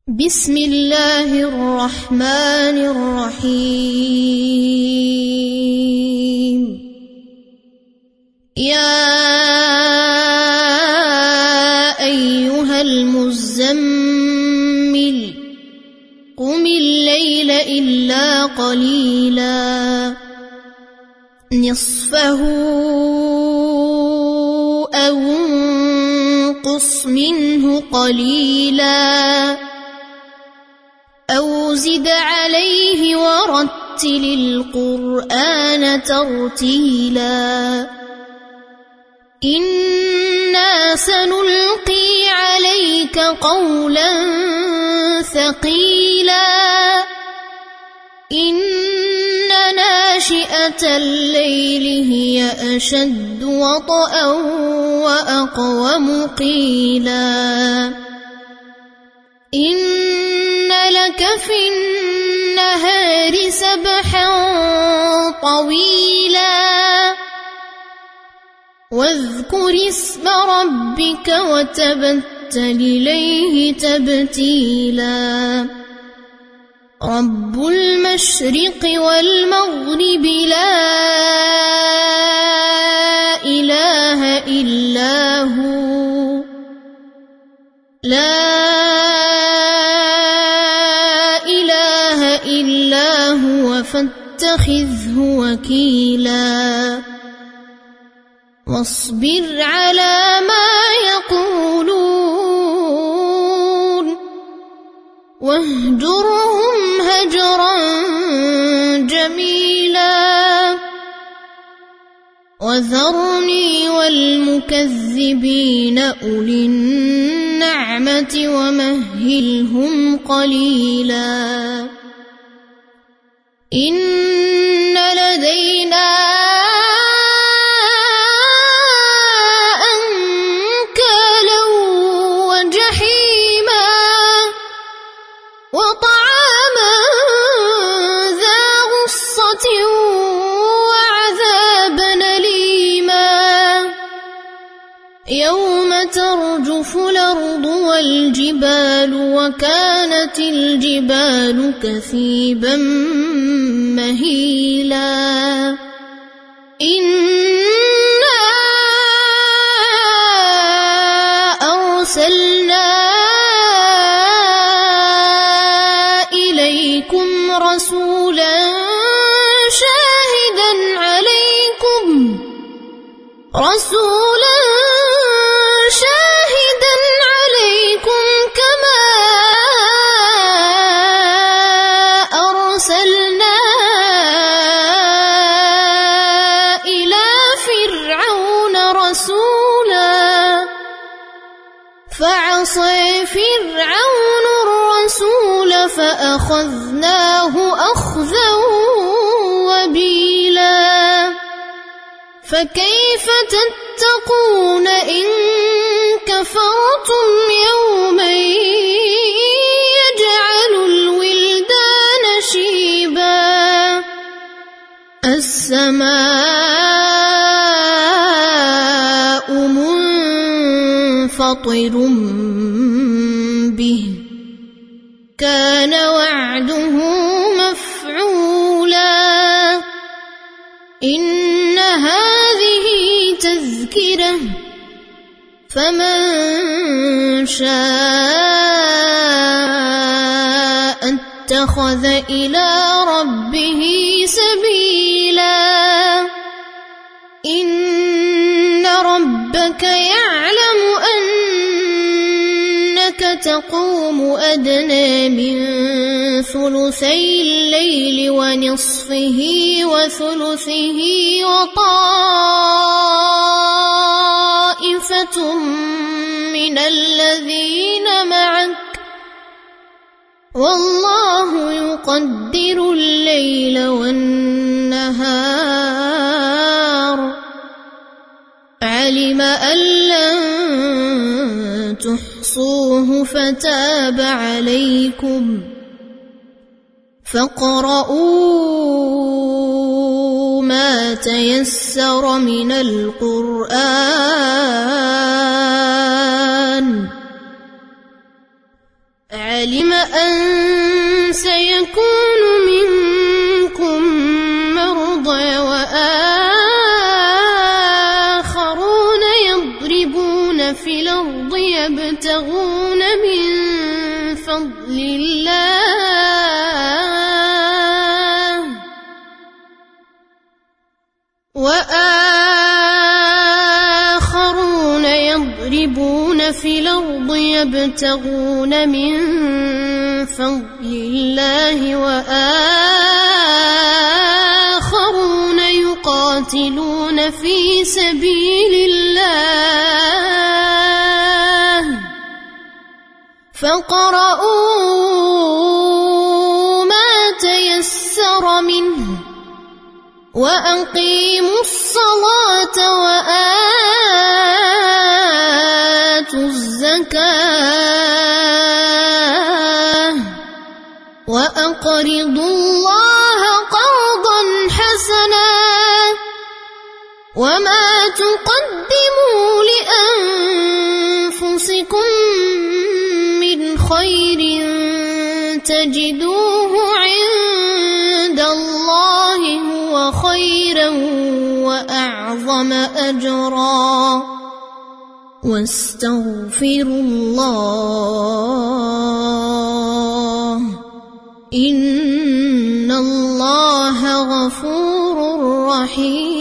بسم الله الرحمن الرحيم يا أيها المزمل قم الليل إلا قليلا نصفه أو انقص منه قليلا أو زد عليه ورتل القرآن ترتيلا إنا سنلقي عليك قولا ثقيلا إن ناشئة الليل هي أشد وطئا وأقوم قيلا إن لك في النهار سبحا طويلا واذكر اسم ربك وتبتل إليه تبتيلا رب المشرق والمغرب لا إله إلا هو لا إله إلا هو فاتخذه وكيلا واصبر على ما يقولون واهجرهم هجرا جميلا وذرني والمكذبين أولي النعمة ومهلهم قليلا إن لدينا أنكالا وجحيما وطعاما ذا غصة وعذابا أليما يوم ترجف الأرض والجبال وكانت الجبال كثيبا مهيلا إنا أرسلنا إليكم رسولا شاهدا عليكم كما أرسلنا إلى فرعون رسولا فعصى فرعون الرسول فأخذناه أخذا وبيلا فكيف تتقون إن كفرتم يوما يجعل الولدان شيبا السماء منفطر به كان وعده مفعولا إن هذه تذكرة فمن شاء اتخذ إلى ربه سبيلا إن ربك يعلم أنك تقوم أدنى من ثلثي الليل ونصفه وثلثه وطائفة من الذين معك والله يقدر الليل والنهار علم أن لن تحصوه فتاب عليكم فاقرؤوا ما تيسر من القرآن علم أن سيكون منكم مرضى وآخرون يضربون في الأرض يبتغون من فضل الله وآخرون يضربون في الأرض يبتغون من فضل الله وآخرون يقاتلون في سبيل الله فاقرؤوا ما تيسر منه وأقيموا الصلاة وآتوا الزكاة وأقرضوا الله قرضا حسنا وما تقدموا لأنفسكم من خير تجدوه عند الله هو خيرا وأعظم أجرا واستغفروا الله إن الله غفور رحيم.